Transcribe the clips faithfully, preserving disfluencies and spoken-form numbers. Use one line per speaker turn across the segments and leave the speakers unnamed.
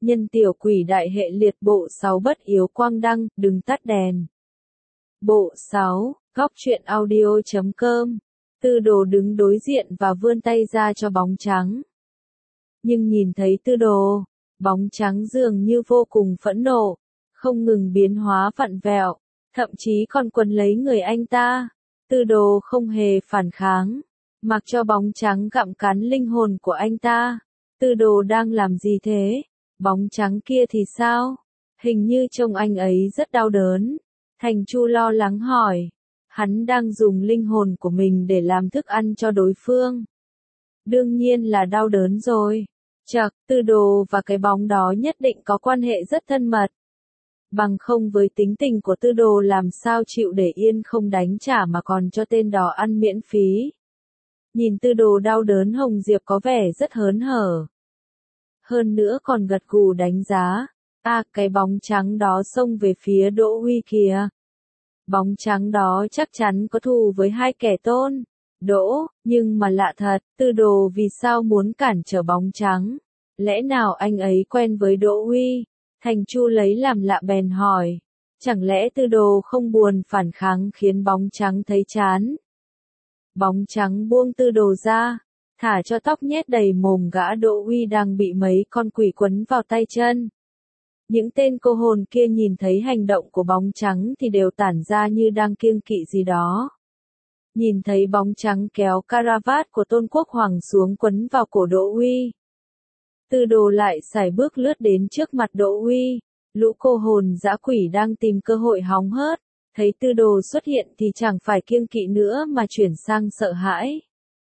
Nhân tiểu quỷ đại hệ liệt bộ sáu bất yếu quang đăng, đừng tắt đèn. Bộ sáu, góc truyện audio chấm com. Tư đồ đứng đối diện và vươn tay ra cho bóng trắng. Nhưng nhìn thấy tư đồ, bóng trắng dường như vô cùng phẫn nộ, không ngừng biến hóa vặn vẹo, thậm chí còn quấn lấy người anh ta. Tư đồ không hề phản kháng, mặc cho bóng trắng gặm cắn linh hồn của anh ta. Tư đồ đang làm gì thế? Bóng trắng kia thì sao? Hình như trông anh ấy rất đau đớn. Thành Chu lo lắng hỏi. Hắn đang dùng linh hồn của mình để làm thức ăn cho đối phương. Đương nhiên là đau đớn rồi. Chậc, tư đồ và cái bóng đó nhất định có quan hệ rất thân mật. Bằng không với tính tình của tư đồ làm sao chịu để yên không đánh trả mà còn cho tên đó ăn miễn phí. Nhìn tư đồ đau đớn, Hồng Diệp có vẻ rất hớn hở. Hơn nữa còn gật gù đánh giá. À, cái bóng trắng đó xông về phía Đỗ Huy kìa. Bóng trắng đó chắc chắn có thù với hai kẻ tôn. Đỗ, nhưng mà lạ thật, tư đồ vì sao muốn cản trở bóng trắng? Lẽ nào anh ấy quen với Đỗ Huy? Thành Chu lấy làm lạ bèn hỏi. Chẳng lẽ tư đồ không buồn phản kháng khiến bóng trắng thấy chán? Bóng trắng buông tư đồ ra, thả cho tóc nhét đầy mồm gã Đỗ Huy đang bị mấy con quỷ quấn vào tay chân. Những tên cô hồn kia nhìn thấy hành động của bóng trắng thì đều tản ra như đang kiêng kỵ gì đó. Nhìn thấy bóng trắng kéo caravat của Tôn Quốc Hoàng xuống quấn vào cổ Đỗ Huy. Tư đồ lại sải bước lướt đến trước mặt Đỗ Huy. Lũ cô hồn dã quỷ đang tìm cơ hội hóng hớt. Thấy tư đồ xuất hiện thì chẳng phải kiêng kỵ nữa mà chuyển sang sợ hãi.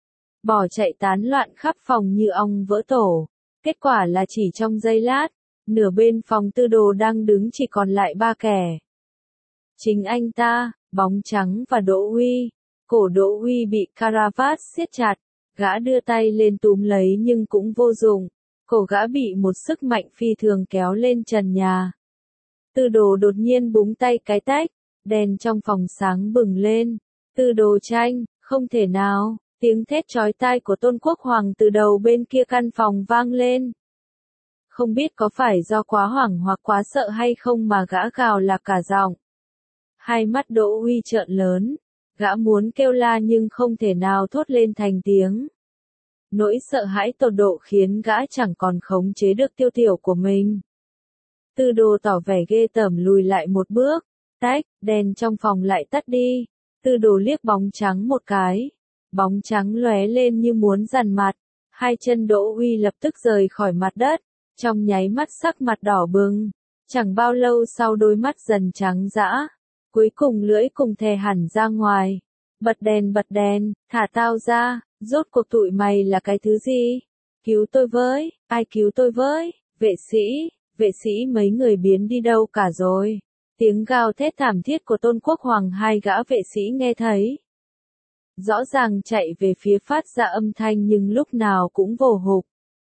Bỏ chạy tán loạn khắp phòng như ong vỡ tổ. Kết quả là chỉ trong giây lát, nửa bên phòng tư đồ đang đứng chỉ còn lại ba kẻ. Chính anh ta, bóng trắng và Đỗ Huy. Cổ Đỗ Huy bị caravat siết chặt, gã đưa tay lên túm lấy nhưng cũng vô dụng. Cổ gã bị một sức mạnh phi thường kéo lên trần nhà. Tư đồ đột nhiên búng tay cái tách, đèn trong phòng sáng bừng lên. Tư đồ tranh, không thể nào, tiếng thét chói tai của Tôn Quốc Hoàng từ đầu bên kia căn phòng vang lên. Không biết có phải do quá hoảng hoặc quá sợ hay không mà gã gào lạc cả giọng. Hai mắt Đỗ Huy trợn lớn, gã muốn kêu la nhưng không thể nào thốt lên thành tiếng. Nỗi sợ hãi tột độ khiến gã chẳng còn khống chế được tiêu tiểu của mình. Tư đồ tỏ vẻ ghê tởm lùi lại một bước, tách, đèn trong phòng lại tắt đi. Tư đồ liếc bóng trắng một cái. Bóng trắng lóe lên như muốn giằn mặt. Hai chân Đỗ Huy lập tức rời khỏi mặt đất. Trong nháy mắt sắc mặt đỏ bừng. Chẳng bao lâu sau đôi mắt dần trắng dã. Cuối cùng lưỡi cùng thè hẳn ra ngoài. Bật đèn bật đèn, thả tao ra. Rốt cuộc tụi mày là cái thứ gì? Cứu tôi với, ai cứu tôi với? Vệ sĩ, vệ sĩ mấy người biến đi đâu cả rồi? Tiếng gào thét thảm thiết của Tôn Quốc Hoàng hai gã vệ sĩ nghe thấy. Rõ ràng chạy về phía phát ra âm thanh nhưng lúc nào cũng vồ hụt.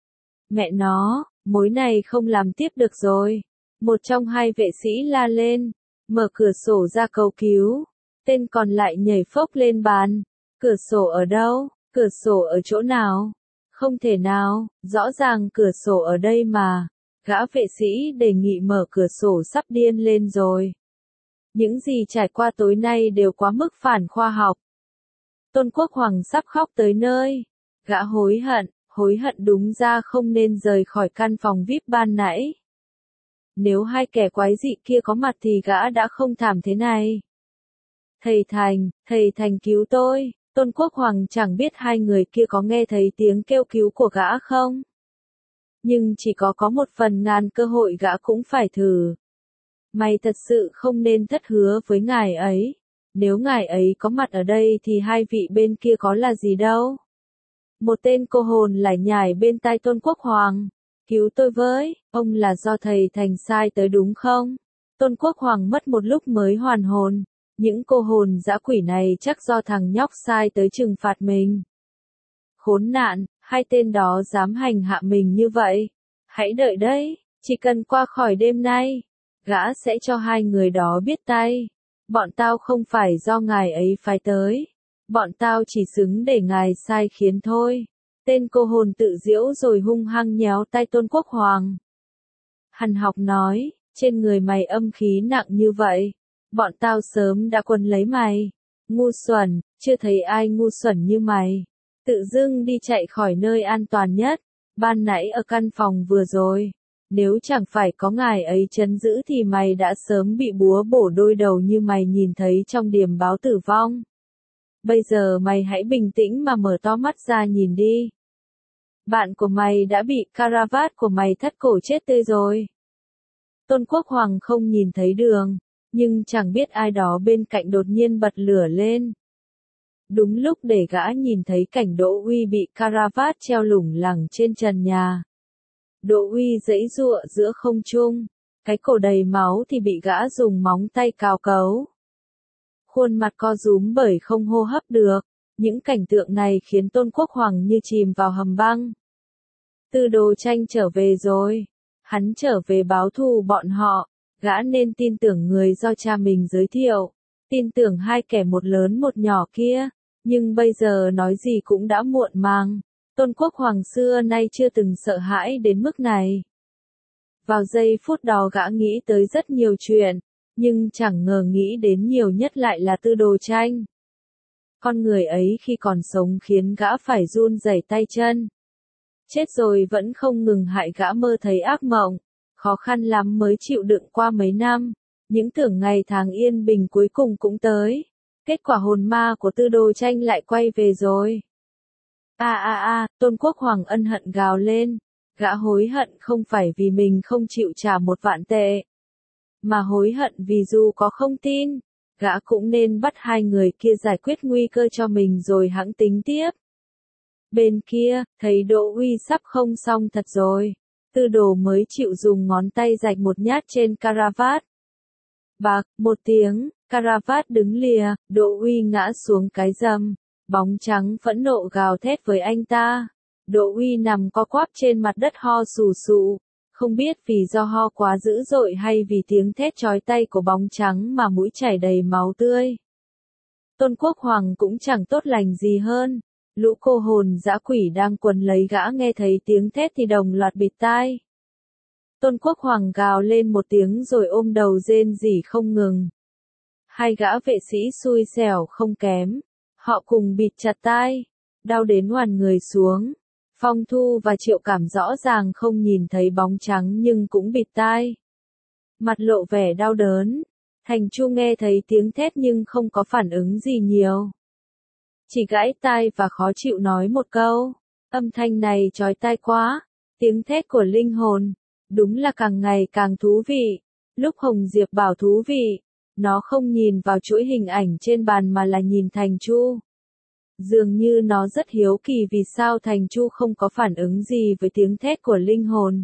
Mẹ nó, mối này không làm tiếp được rồi. Một trong hai vệ sĩ la lên, mở cửa sổ ra cầu cứu. Tên còn lại nhảy phốc lên bàn. Cửa sổ ở đâu? Cửa sổ ở chỗ nào? Không thể nào, rõ ràng cửa sổ ở đây mà. Gã vệ sĩ đề nghị mở cửa sổ sắp điên lên rồi. Những gì trải qua tối nay đều quá mức phản khoa học. Tôn Quốc Hoàng sắp khóc tới nơi. Gã hối hận, hối hận đúng ra không nên rời khỏi căn phòng vi ai pi ban nãy. Nếu hai kẻ quái dị kia có mặt thì gã đã không thảm thế này. Thầy Thành, thầy Thành cứu tôi. Tôn Quốc Hoàng chẳng biết hai người kia có nghe thấy tiếng kêu cứu của gã không? Nhưng chỉ có có một phần ngàn cơ hội gã cũng phải thử. Mày thật sự không nên thất hứa với ngài ấy. Nếu ngài ấy có mặt ở đây thì hai vị bên kia có là gì đâu. Một tên cô hồn lải nhải bên tai Tôn Quốc Hoàng. Cứu tôi với, ông là do thầy Thành sai tới đúng không? Tôn Quốc Hoàng mất một lúc mới hoàn hồn. Những cô hồn dã quỷ này chắc do thằng nhóc sai tới trừng phạt mình. Khốn nạn, hai tên đó dám hành hạ mình như vậy. Hãy đợi đấy, chỉ cần qua khỏi đêm nay, gã sẽ cho hai người đó biết tay. Bọn tao không phải do ngài ấy phái tới. Bọn tao chỉ xứng để ngài sai khiến thôi. Tên cô hồn tự giễu rồi hung hăng nhéo tay Tôn Quốc Hoàng. Hàn Học nói, trên người mày âm khí nặng như vậy, bọn tao sớm đã quấn lấy mày. Ngu xuẩn, chưa thấy ai ngu xuẩn như mày. Tự dưng đi chạy khỏi nơi an toàn nhất, ban nãy ở căn phòng vừa rồi. Nếu chẳng phải có ngài ấy trấn giữ thì mày đã sớm bị búa bổ đôi đầu như mày nhìn thấy trong điềm báo tử vong. Bây giờ mày hãy bình tĩnh mà mở to mắt ra nhìn đi. Bạn của mày đã bị caravat của mày thắt cổ chết tươi rồi. Tôn Quốc Hoàng không nhìn thấy đường, nhưng chẳng biết ai đó bên cạnh đột nhiên bật lửa lên. Đúng lúc để gã nhìn thấy cảnh Đỗ Uy bị caravat treo lủng lẳng trên trần nhà. Đỗ Uy giãy giụa giữa không trung, cái cổ đầy máu thì bị gã dùng móng tay cào cấu. Khuôn mặt co rúm bởi không hô hấp được, những cảnh tượng này khiến Tôn Quốc Hoàng như chìm vào hầm băng. Tư Đồ Tranh trở về rồi, hắn trở về báo thù bọn họ, gã nên tin tưởng người do cha mình giới thiệu, tin tưởng hai kẻ một lớn một nhỏ kia, nhưng bây giờ nói gì cũng đã muộn màng. Tôn Quốc Hoàng xưa nay chưa từng sợ hãi đến mức này. Vào giây phút đó gã nghĩ tới rất nhiều chuyện, nhưng chẳng ngờ nghĩ đến nhiều nhất lại là Tư Đồ Tranh. Con người ấy khi còn sống khiến gã phải run rẩy tay chân. Chết rồi vẫn không ngừng hại gã mơ thấy ác mộng, khó khăn lắm mới chịu đựng qua mấy năm, những tưởng ngày tháng yên bình cuối cùng cũng tới. Kết quả hồn ma của Tư Đồ Tranh lại quay về rồi. A a a, Tôn Quốc Hoàng ân hận gào lên, gã hối hận không phải vì mình không chịu trả một vạn tệ, mà hối hận vì dù có không tin, gã cũng nên bắt hai người kia giải quyết nguy cơ cho mình rồi hẵng tính tiếp. Bên kia, thấy Đỗ Uy sắp không xong thật rồi, Tư Đồ mới chịu dùng ngón tay rạch một nhát trên caravat. Bạc, một tiếng, caravat đứng lìa, Đỗ Uy ngã xuống cái rầm. Bóng trắng phẫn nộ gào thét với anh ta. Đỗ Uy nằm co quắp trên mặt đất ho sù sụ, không biết vì do ho quá dữ dội hay vì tiếng thét chói tai của bóng trắng mà mũi chảy đầy máu tươi. Tôn Quốc Hoàng cũng chẳng tốt lành gì hơn. Lũ cô hồn dã quỷ đang quấn lấy gã nghe thấy tiếng thét thì đồng loạt bịt tai. Tôn Quốc Hoàng gào lên một tiếng rồi ôm đầu rên rỉ không ngừng. Hai gã vệ sĩ xui xẻo không kém. Họ cùng bịt chặt tai, đau đến oằn người xuống. Phong Thu và Triệu Cảm rõ ràng không nhìn thấy bóng trắng nhưng cũng bịt tai. Mặt lộ vẻ đau đớn. Thành Chu nghe thấy tiếng thét nhưng không có phản ứng gì nhiều. Chỉ gãi tai và khó chịu nói một câu. Âm thanh này chói tai quá. Tiếng thét của linh hồn. Đúng là càng ngày càng thú vị. Lúc Hồng Diệp bảo thú vị, nó không nhìn vào chuỗi hình ảnh trên bàn mà là nhìn Thành Chu. Dường như nó rất hiếu kỳ vì sao Thành Chu không có phản ứng gì với tiếng thét của linh hồn.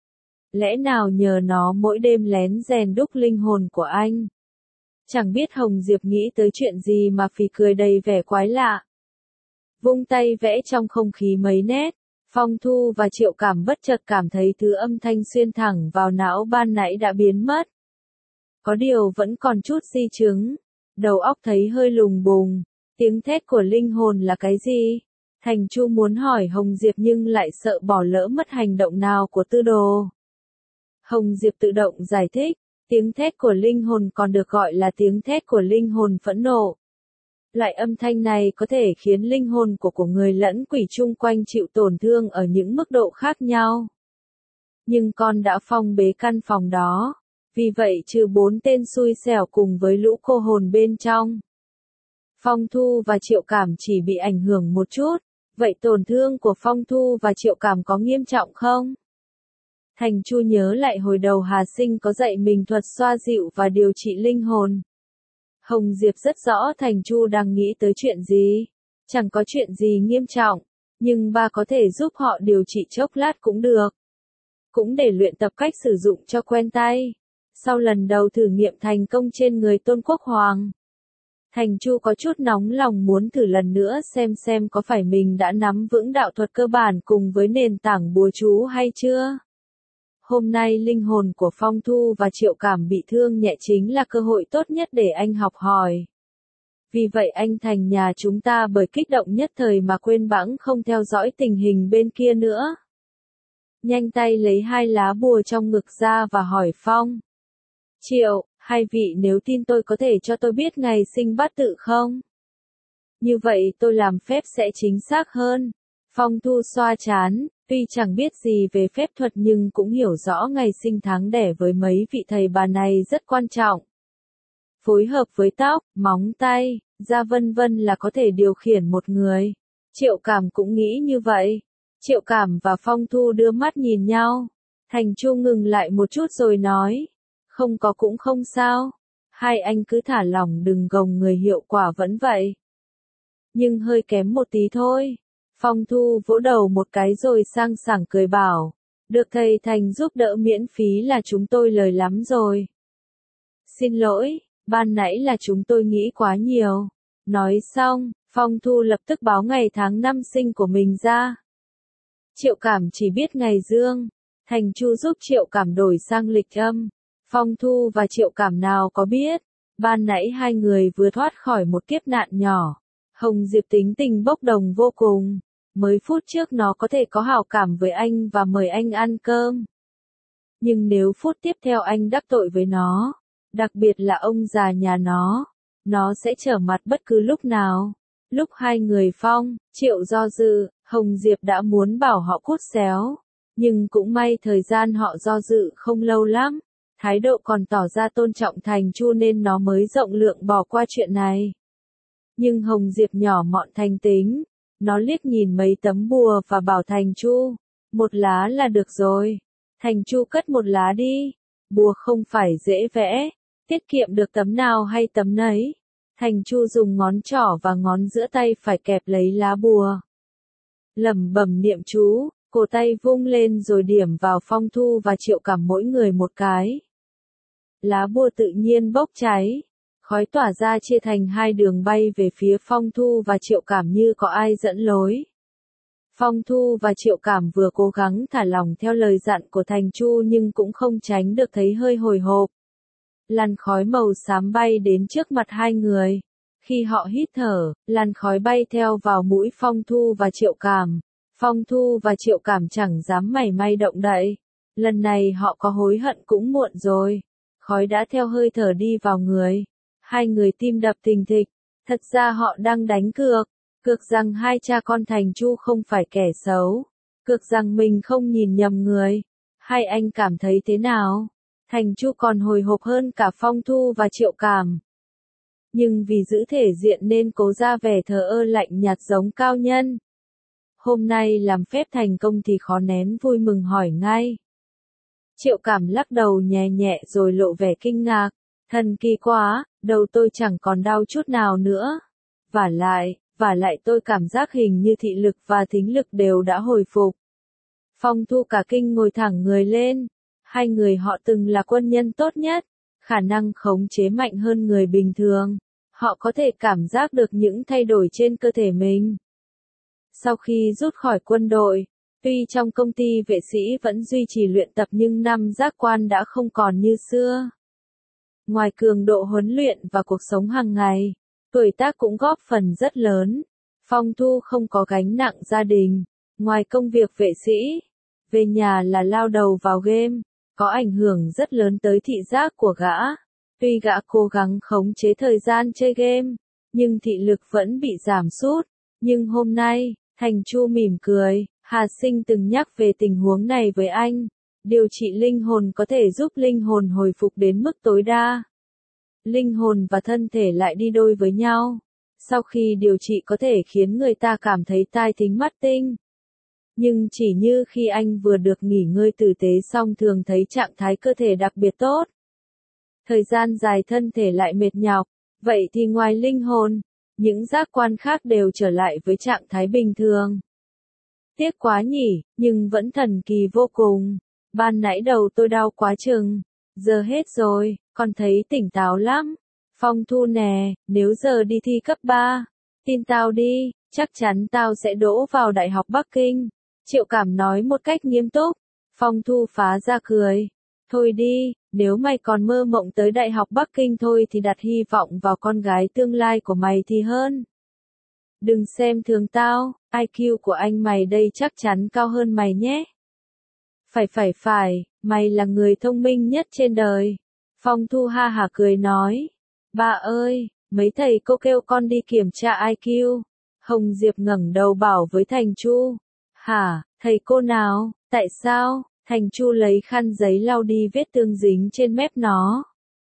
Lẽ nào nhờ nó mỗi đêm lén rèn đúc linh hồn của anh? Chẳng biết Hồng Diệp nghĩ tới chuyện gì mà phì cười đầy vẻ quái lạ. Vung tay vẽ trong không khí mấy nét, Phong Thu và Triệu Cảm bất chợt cảm thấy thứ âm thanh xuyên thẳng vào não ban nãy đã biến mất. Có điều vẫn còn chút di chứng, đầu óc thấy hơi lùng bùng, tiếng thét của linh hồn là cái gì? Thành Chu muốn hỏi Hồng Diệp nhưng lại sợ bỏ lỡ mất hành động nào của Tư Đồ. Hồng Diệp tự động giải thích, tiếng thét của linh hồn còn được gọi là tiếng thét của linh hồn phẫn nộ. Loại âm thanh này có thể khiến linh hồn của của người lẫn quỷ chung quanh chịu tổn thương ở những mức độ khác nhau. Nhưng con đã phong bế căn phòng đó, vì vậy trừ bốn tên xui xẻo cùng với lũ cô hồn bên trong. Phong Thu và Triệu Cảm chỉ bị ảnh hưởng một chút, vậy tổn thương của Phong Thu và Triệu Cảm có nghiêm trọng không? Thành Chu nhớ lại hồi đầu Hà Sinh có dạy mình thuật xoa dịu và điều trị linh hồn. Hồng Diệp rất rõ Thành Chu đang nghĩ tới chuyện gì. Chẳng có chuyện gì nghiêm trọng, nhưng ba có thể giúp họ điều trị chốc lát cũng được. Cũng để luyện tập cách sử dụng cho quen tay. Sau lần đầu thử nghiệm thành công trên người Tôn Quốc Hoàng, Thành Chu có chút nóng lòng muốn thử lần nữa xem xem có phải mình đã nắm vững đạo thuật cơ bản cùng với nền tảng bùa chú hay chưa. Hôm nay linh hồn của Phong Thu và Triệu Cảm bị thương nhẹ chính là cơ hội tốt nhất để anh học hỏi. Vì vậy anh thành nhà chúng ta bởi kích động nhất thời mà quên bẵng không theo dõi tình hình bên kia nữa. nhanh tay lấy hai lá bùa trong ngực ra và hỏi Phong. Triệu, hai vị nếu tin tôi có thể cho tôi biết ngày sinh bát tự không? Như vậy tôi làm phép sẽ chính xác hơn. Phong Thu xoa trán, tuy chẳng biết gì về phép thuật nhưng cũng hiểu rõ ngày sinh tháng đẻ với mấy vị thầy bà này rất quan trọng. Phối hợp với tóc, móng tay, da vân vân là có thể điều khiển một người. Triệu Cảm cũng nghĩ như vậy. Triệu Cảm và Phong Thu đưa mắt nhìn nhau. Thành Chu ngừng lại một chút rồi nói. Không có cũng không sao. Hai anh cứ thả lỏng đừng gồng người, hiệu quả vẫn vậy. Nhưng hơi kém một tí thôi. Phong Thu vỗ đầu một cái rồi sang sảng cười bảo. Được thầy Thành giúp đỡ miễn phí là chúng tôi lời lắm rồi. Xin lỗi, ban nãy là chúng tôi nghĩ quá nhiều. Nói xong, Phong Thu lập tức báo ngày tháng năm sinh của mình ra. Triệu Cảm chỉ biết ngày dương. Thành Chu giúp Triệu Cảm đổi sang lịch âm. Phong Thu và Triệu Cảm nào có biết. Ban nãy hai người vừa thoát khỏi một kiếp nạn nhỏ. Hồng Diệp tính tình bốc đồng vô cùng. Mới phút trước nó có thể có hảo cảm với anh và mời anh ăn cơm. Nhưng nếu phút tiếp theo anh đắc tội với nó, đặc biệt là ông già nhà nó, nó sẽ trở mặt bất cứ lúc nào. Lúc hai người Phong, Triệu do dự, Hồng Diệp đã muốn bảo họ cút xéo. Nhưng cũng may thời gian họ do dự không lâu lắm. Thái độ còn tỏ ra tôn trọng Thành Chu nên nó mới rộng lượng bỏ qua chuyện này. Nhưng Hồng Diệp nhỏ mọn thành tính. Nó liếc nhìn mấy tấm bùa và bảo Thành Chu. Một lá là được rồi. Thành Chu cất một lá đi. Bùa không phải dễ vẽ. Tiết kiệm được tấm nào hay tấm nấy. Thành Chu dùng ngón trỏ và ngón giữa tay phải kẹp lấy lá bùa. Lẩm bẩm niệm chú, cổ tay vung lên rồi điểm vào Phong Thu và Triệu Cảm mỗi người một cái. Lá bùa tự nhiên bốc cháy. Khói tỏa ra chia thành hai đường bay về phía Phong Thu và Triệu Cảm như có ai dẫn lối. Phong Thu và Triệu Cảm vừa cố gắng thả lỏng theo lời dặn của Thành Chu nhưng cũng không tránh được thấy hơi hồi hộp. Làn khói màu xám bay đến trước mặt hai người. Khi họ hít thở, làn khói bay theo vào mũi Phong Thu và Triệu Cảm. Phong Thu và Triệu Cảm chẳng dám mảy may động đậy. Lần này họ có hối hận cũng muộn rồi. Khói đã theo hơi thở đi vào người. Hai người tim đập thình thịch. Thật ra họ đang đánh cược. Cược rằng hai cha con Thành Chu không phải kẻ xấu. Cược rằng mình không nhìn nhầm người. Hai anh cảm thấy thế nào? Thành Chu còn hồi hộp hơn cả Phong Thu và Triệu Cảm. Nhưng vì giữ thể diện nên cố ra vẻ thờ ơ lạnh nhạt giống cao nhân. Hôm nay làm phép thành công thì khó nén vui mừng hỏi ngay. Triệu Cảm lắc đầu nhẹ nhẹ rồi lộ vẻ kinh ngạc. Thần kỳ quá, đầu tôi chẳng còn đau chút nào nữa. Vả lại, vả lại tôi cảm giác hình như thị lực và thính lực đều đã hồi phục. Phong Thu cả kinh ngồi thẳng người lên. Hai người họ từng là quân nhân tốt nhất, khả năng khống chế mạnh hơn người bình thường. Họ có thể cảm giác được những thay đổi trên cơ thể mình. Sau khi rút khỏi quân đội, tuy trong công ty vệ sĩ vẫn duy trì luyện tập nhưng năm giác quan đã không còn như xưa. Ngoài cường độ huấn luyện và cuộc sống hàng ngày, tuổi tác cũng góp phần rất lớn. Phong Thu không có gánh nặng gia đình, ngoài công việc vệ sĩ, về nhà là lao đầu vào game, có ảnh hưởng rất lớn tới thị giác của gã. Tuy gã cố gắng khống chế thời gian chơi game, nhưng thị lực vẫn bị giảm sút. Nhưng hôm nay, Thành Chu mỉm cười, Hà Sinh từng nhắc về tình huống này với anh. Điều trị linh hồn có thể giúp linh hồn hồi phục đến mức tối đa. Linh hồn và thân thể lại đi đôi với nhau. Sau khi điều trị có thể khiến người ta cảm thấy tai thính mắt tinh. Nhưng chỉ như khi anh vừa được nghỉ ngơi tử tế xong thường thấy trạng thái cơ thể đặc biệt tốt. Thời gian dài thân thể lại mệt nhọc, vậy thì ngoài linh hồn, những giác quan khác đều trở lại với trạng thái bình thường. Tiếc quá nhỉ, nhưng vẫn thần kỳ vô cùng. Ban nãy đầu tôi đau quá chừng, giờ hết rồi, còn thấy tỉnh táo lắm. Phong Thu nè, nếu giờ đi thi cấp ba, tin tao đi, chắc chắn tao sẽ đỗ vào Đại học Bắc Kinh. Triệu Cảm nói một cách nghiêm túc. Phong Thu phá ra cười. Thôi đi, nếu mày còn mơ mộng tới Đại học Bắc Kinh thôi thì đặt hy vọng vào con gái tương lai của mày thì hơn. Đừng xem thường tao, i kiu của anh mày đây chắc chắn cao hơn mày nhé. Phải phải phải, mày là người thông minh nhất trên đời. Phong Thu ha hả cười nói. Ba ơi, mấy thầy cô kêu con đi kiểm tra i kiu. Hồng Diệp ngẩng đầu bảo với Thành Chu. Hả, thầy cô nào, tại sao? Thành Chu lấy khăn giấy lau đi vết thương dính trên mép nó.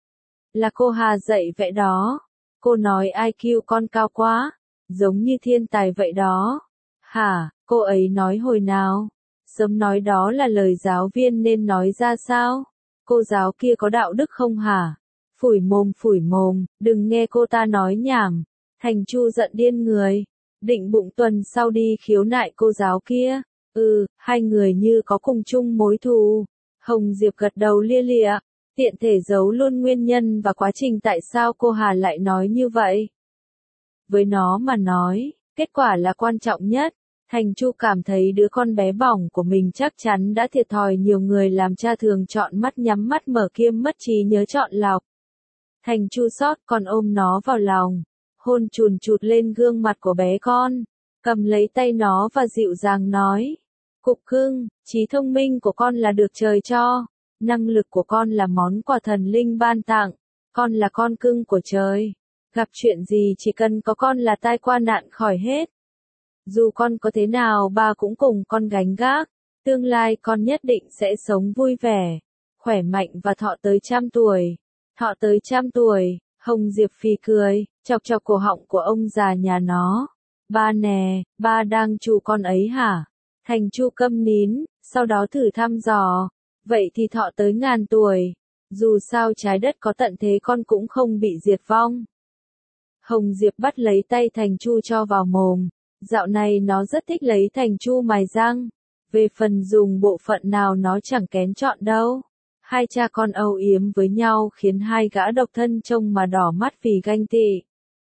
Là cô Hà dạy vậy đó. Cô nói i kiu con cao quá, giống như thiên tài vậy đó. Hả, cô ấy nói hồi nào? Sớm nói đó là lời giáo viên nên nói ra sao? Cô giáo kia có đạo đức không hả? Phủi mồm phủi mồm, đừng nghe cô ta nói nhảm. Thành Chu giận điên người. Định bụng tuần sau đi khiếu nại cô giáo kia. Ừ, hai người như có cùng chung mối thù. Hồng Diệp gật đầu lia lịa. Tiện thể giấu luôn nguyên nhân và quá trình tại sao cô Hà lại nói như vậy. Với nó mà nói, kết quả là quan trọng nhất. Thành Chu cảm thấy đứa con bé bỏng của mình chắc chắn đã thiệt thòi nhiều người làm cha thường chọn mắt nhắm mắt mở kiêm mất trí nhớ chọn lọc. Thành Chu xót còn ôm nó vào lòng, hôn chùn chụt lên gương mặt của bé con, cầm lấy tay nó và dịu dàng nói. Cục cưng, trí thông minh của con là được trời cho, năng lực của con là món quà thần linh ban tặng, con là con cưng của trời. Gặp chuyện gì chỉ cần có con là tai qua nạn khỏi hết. Dù con có thế nào ba cũng cùng con gánh gác, tương lai con nhất định sẽ sống vui vẻ, khỏe mạnh và thọ tới trăm tuổi. Thọ tới trăm tuổi, Hồng Diệp phì cười, chọc chọc cổ họng của ông già nhà nó. Ba nè, ba đang chù con ấy hả? Thành Chu câm nín, sau đó thử thăm dò. Vậy thì thọ tới ngàn tuổi. Dù sao trái đất có tận thế con cũng không bị diệt vong. Hồng Diệp bắt lấy tay Thành Chu cho vào mồm. Dạo này nó rất thích lấy Thành Chu mài răng. Về phần dùng bộ phận nào nó chẳng kén chọn đâu. Hai cha con âu yếm với nhau khiến hai gã độc thân trông mà đỏ mắt vì ganh tị.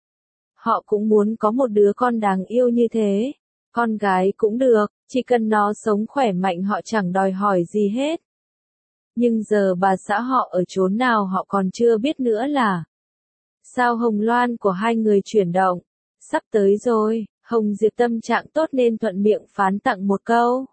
Họ cũng muốn có một đứa con đáng yêu như thế. Con gái cũng được, chỉ cần nó sống khỏe mạnh họ chẳng đòi hỏi gì hết. Nhưng giờ bà xã họ ở chốn nào họ còn chưa biết nữa là. Sao hồng loan của hai người chuyển động? Sắp tới rồi, Hồng Diệp tâm trạng tốt nên thuận miệng phán tặng một câu.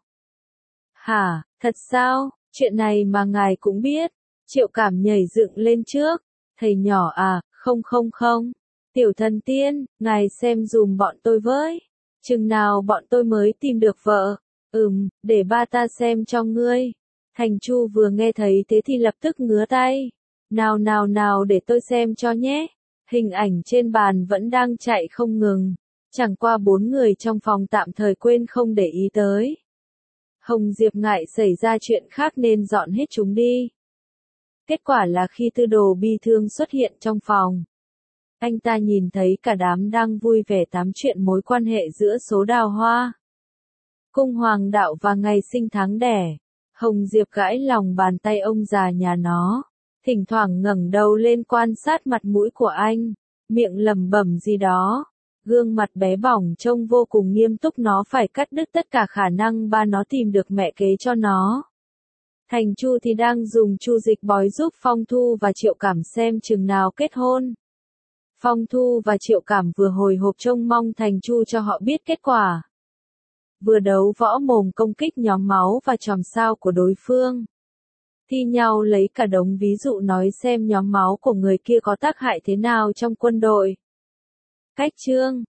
Hả, thật sao? Chuyện này mà ngài cũng biết. Triệu Cảm nhảy dựng lên trước. Thầy nhỏ à, không không không. Tiểu thần tiên, ngài xem dùm bọn tôi với. Chừng nào bọn tôi mới tìm được vợ. Ừm, để ba ta xem cho ngươi. Thành Chu vừa nghe thấy thế thì lập tức ngứa tay. Nào nào nào để tôi xem cho nhé. Hình ảnh trên bàn vẫn đang chạy không ngừng. Chẳng qua bốn người trong phòng tạm thời quên không để ý tới. Hồng Diệp ngại xảy ra chuyện khác nên dọn hết chúng đi. Kết quả là khi Tư Đồ bi thương xuất hiện trong phòng, anh ta nhìn thấy cả đám đang vui vẻ tám chuyện mối quan hệ giữa số đào hoa, cung hoàng đạo và ngày sinh tháng đẻ. Hồng Diệp gãi lòng bàn tay ông già nhà nó, thỉnh thoảng ngẩng đầu lên quan sát mặt mũi của anh, miệng lẩm bẩm gì đó. Gương mặt bé bỏng trông vô cùng nghiêm túc, nó phải cắt đứt tất cả khả năng ba nó tìm được mẹ kế cho nó. Thành Chu thì đang dùng chu dịch bói giúp Phong Thu và Triệu Cảm xem chừng nào kết hôn. Phong Thu và Triệu Cảm vừa hồi hộp trông mong Thành Chu cho họ biết kết quả. Vừa đấu võ mồm công kích nhóm máu và chòm sao của đối phương. Thi nhau lấy cả đống ví dụ nói xem nhóm máu của người kia có tác hại thế nào trong quân đội. Cách chương